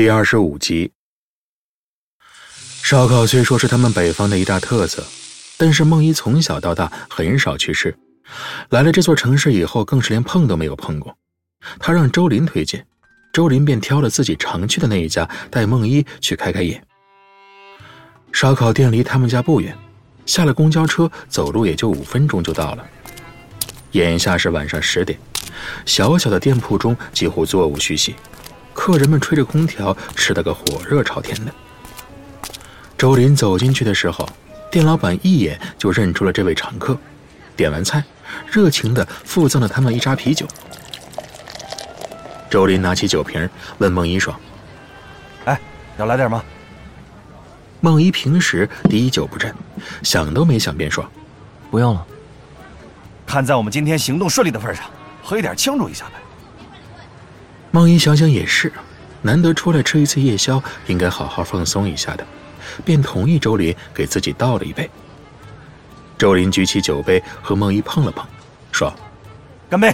第25集。烧烤虽说是他们北方的一大特色，但是梦一从小到大很少去吃，来了这座城市以后更是连碰都没有碰过。他让周林推荐，周林便挑了自己常去的那一家，带梦一去开开眼。烧烤店离他们家不远，下了公交车走路也就5分钟就到了。眼下是晚上10点，小小的店铺中几乎座无虚席，客人们吹着空调，吃得个火热朝天的。周林走进去的时候，店老板一眼就认出了这位常客，点完菜热情地附赠了他们一扎啤酒。周林拿起酒瓶问孟一说： 要来点吗？ 孟一平时滴酒不沾，想都没想便说： 不用了。 看在我们今天行动顺利的份上，喝一点庆祝一下呗。 孟一想想也是，难得出来吃一次夜宵，应该好好放松一下的，便同意周林给自己倒了一杯。周林举起酒杯和孟一碰了碰，说： 干杯。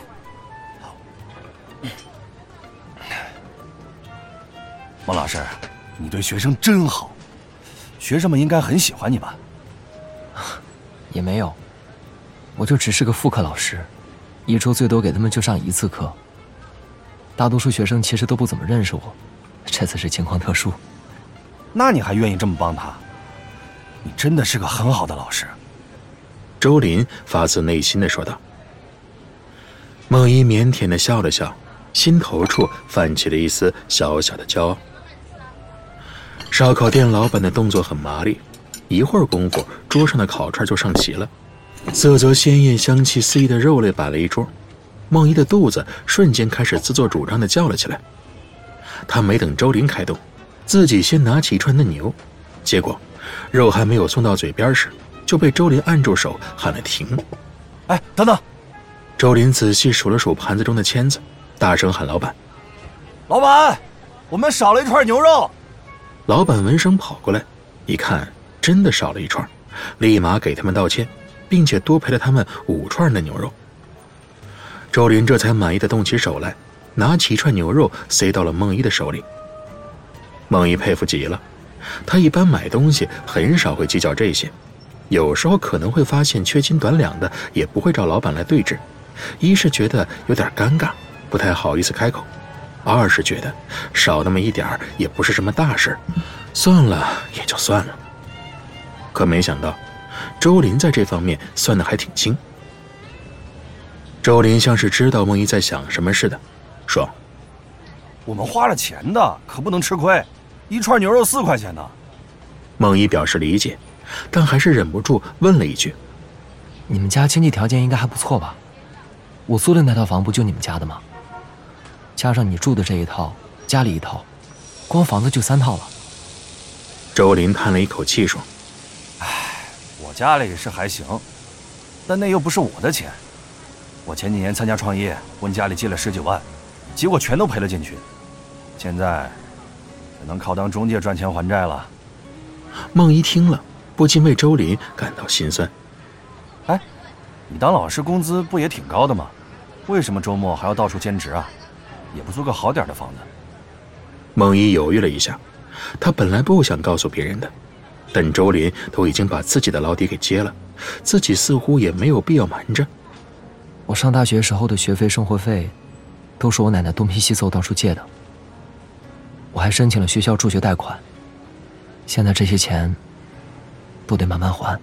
孟老师，你对学生真好，学生们应该很喜欢你吧？ 也没有，我就只是个副课老师，一周最多给他们就上1次课。大多数学生其实都不怎么认识我，这次是情况特殊。 那你还愿意这么帮他？你真的是个很好的老师。 周林发自内心地说道。孟一腼腆地笑了笑，心头处泛起了一丝小小的骄傲。烧烤店老板的动作很麻利，一会儿功夫，桌上的烤串就上齐了，色泽鲜艳、香气四溢的肉类摆了一桌。孟一的肚子瞬间开始自作主张地叫了起来。他没等周林开动，自己先拿起一串嫩牛，结果肉还没有送到嘴边时，就被周林按住手，喊了停。 等等！ 周林仔细数了数盘子中的签子，大声喊老板： 老板，我们少了一串牛肉。 老板闻声跑过来，一看真的少了一串，立马给他们道歉，并且多赔了他们5串的牛肉。周林这才满意的动起手来，拿起一串牛肉塞到了孟一的手里。孟一佩服极了，他一般买东西很少会计较这些，有时候可能会发现缺斤短两的，也不会找老板来对峙。一是觉得有点尴尬，不太好意思开口；二是觉得少那么一点也不是什么大事，算了也就算了。可没想到周林在这方面算得还挺清。周林像是知道孟一在想什么似的，说： 我们花了钱的，可不能吃亏，一串牛肉4块钱呢。 孟一表示理解，但还是忍不住问了一句： 你们家经济条件应该还不错吧？我租的那套房不就你们家的吗？加上你住的这一套，家里一套，光房子就3套了。 周林叹了一口气说： 我家里是还行，但那又不是我的钱。我前几年参加创业，问家里借了10几万，结果全都赔了进去。现在只能靠当中介赚钱还债了。 孟一听了，不禁为周林感到心酸。 你当老师工资不也挺高的吗？为什么周末还要到处兼职啊？也不租个好点的房子。 孟一犹豫了一下，他本来不想告诉别人的，但周林都已经把自己的老底给接了，自己似乎也没有必要瞒着。 我上大学时候的学费、生活费，都是我奶奶东拼西凑到处借的。我还申请了学校助学贷款，现在这些钱都得慢慢还。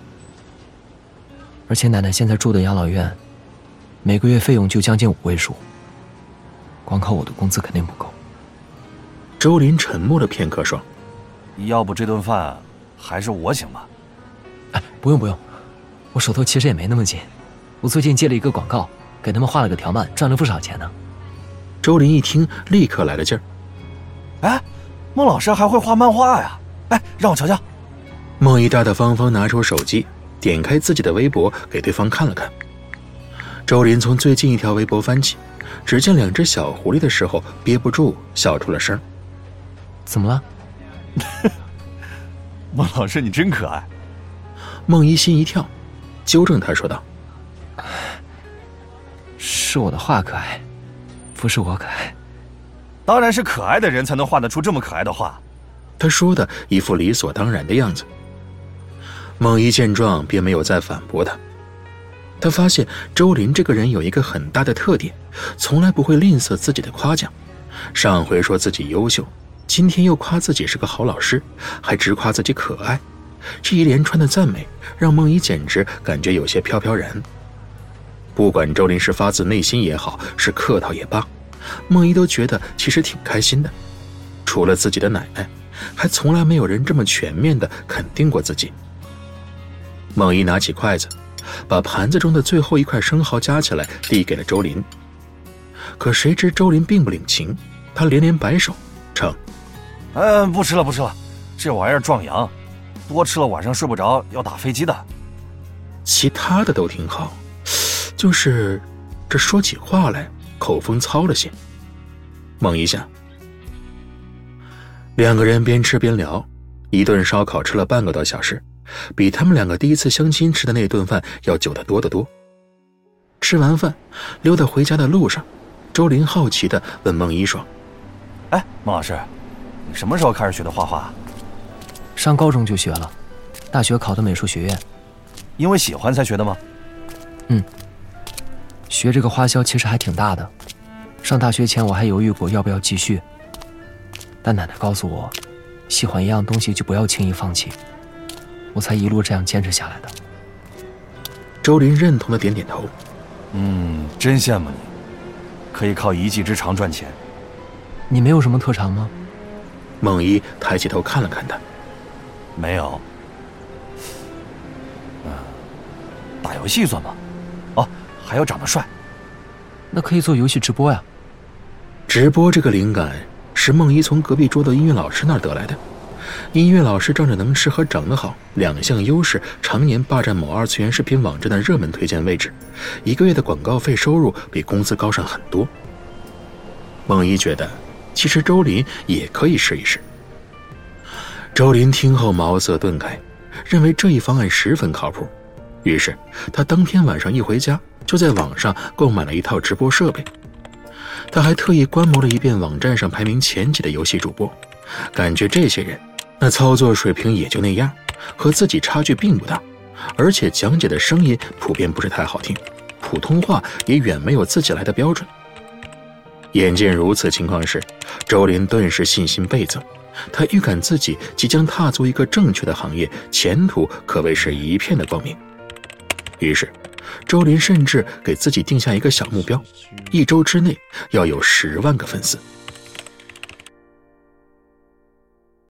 而且奶奶现在住的养老院，每个月费用就将近5位数，光靠我的工资肯定不够。 周林沉默了片刻说： 要不这顿饭还是我请吧。 不用，我手头其实也没那么紧，我最近接了一个广告，给他们画了个条漫，赚了不少钱呢。 周林一听立刻来了劲儿： 孟老师还会画漫画呀？让我瞧瞧。 孟一大大方方拿出手机，点开自己的微博给对方看了看。周林从最近一条微博翻起，只见2只小狐狸的时候，憋不住笑出了声。 怎么了？ 孟老师你真可爱。 孟一心一跳，纠正他说道： 是我的画可爱，不是我可爱。 当然是可爱的人才能画得出这么可爱的画。 他说的一副理所当然的样子。孟一见状便没有再反驳他。他发现周林这个人有一个很大的特点，从来不会吝啬自己的夸奖。上回说自己优秀，今天又夸自己是个好老师，还直夸自己可爱。这一连串的赞美让孟一简直感觉有些飘飘然。不管周林是发自内心也好，是客套也罢，孟一都觉得其实挺开心的。除了自己的奶奶，还从来没有人这么全面地肯定过自己。孟一拿起筷子，把盘子中的最后一块生蚝夹起来递给了周林。可谁知周林并不领情，他连连摆手称： 不吃了不吃了，这玩意儿壮阳，多吃了晚上睡不着，要打飞机的。 其他的都挺好，就是这说起话来口风糙了些。孟一想。两个人边吃边聊，一顿烧烤吃了半个多小时，比他们两个第一次相亲吃的那顿饭要久得多得多。吃完饭溜达回家的路上，周林好奇地问孟一说： 孟老师，你什么时候开始学的画画？ 上高中就学了，大学考的美术学院。 因为喜欢才学的吗？ 学这个花销其实还挺大的，上大学前我还犹豫过要不要继续，但奶奶告诉我，喜欢一样东西就不要轻易放弃，我才一路这样坚持下来的。 周林认同的点点头。 真羡慕你，可以靠一技之长赚钱。 你没有什么特长吗？ 孟一抬起头看了看他。 没有。打游戏算吗？哦，还要长得帅。 那可以做游戏直播呀。 直播这个灵感是孟一从隔壁桌的音乐老师那儿得来的。音乐老师仗着能吃和长得好两项优势，常年霸占某二次元视频网站的热门推荐位置，一个月的广告费收入比工资高上很多。孟一觉得其实周林也可以试一试。周林听后茅塞顿开，认为这一方案十分靠谱，于是他当天晚上一回家就在网上购买了一套直播设备。他还特意观摩了一遍网站上排名前几的游戏主播，感觉这些人那操作水平也就那样，和自己差距并不大，而且讲解的声音普遍不是太好听，普通话也远没有自己来的标准。眼见如此情况时，周林顿时信心倍增，他预感自己即将踏足一个正确的行业，前途可谓是一片的光明。于是周林甚至给自己定下一个小目标，1周之内要有10万个粉丝。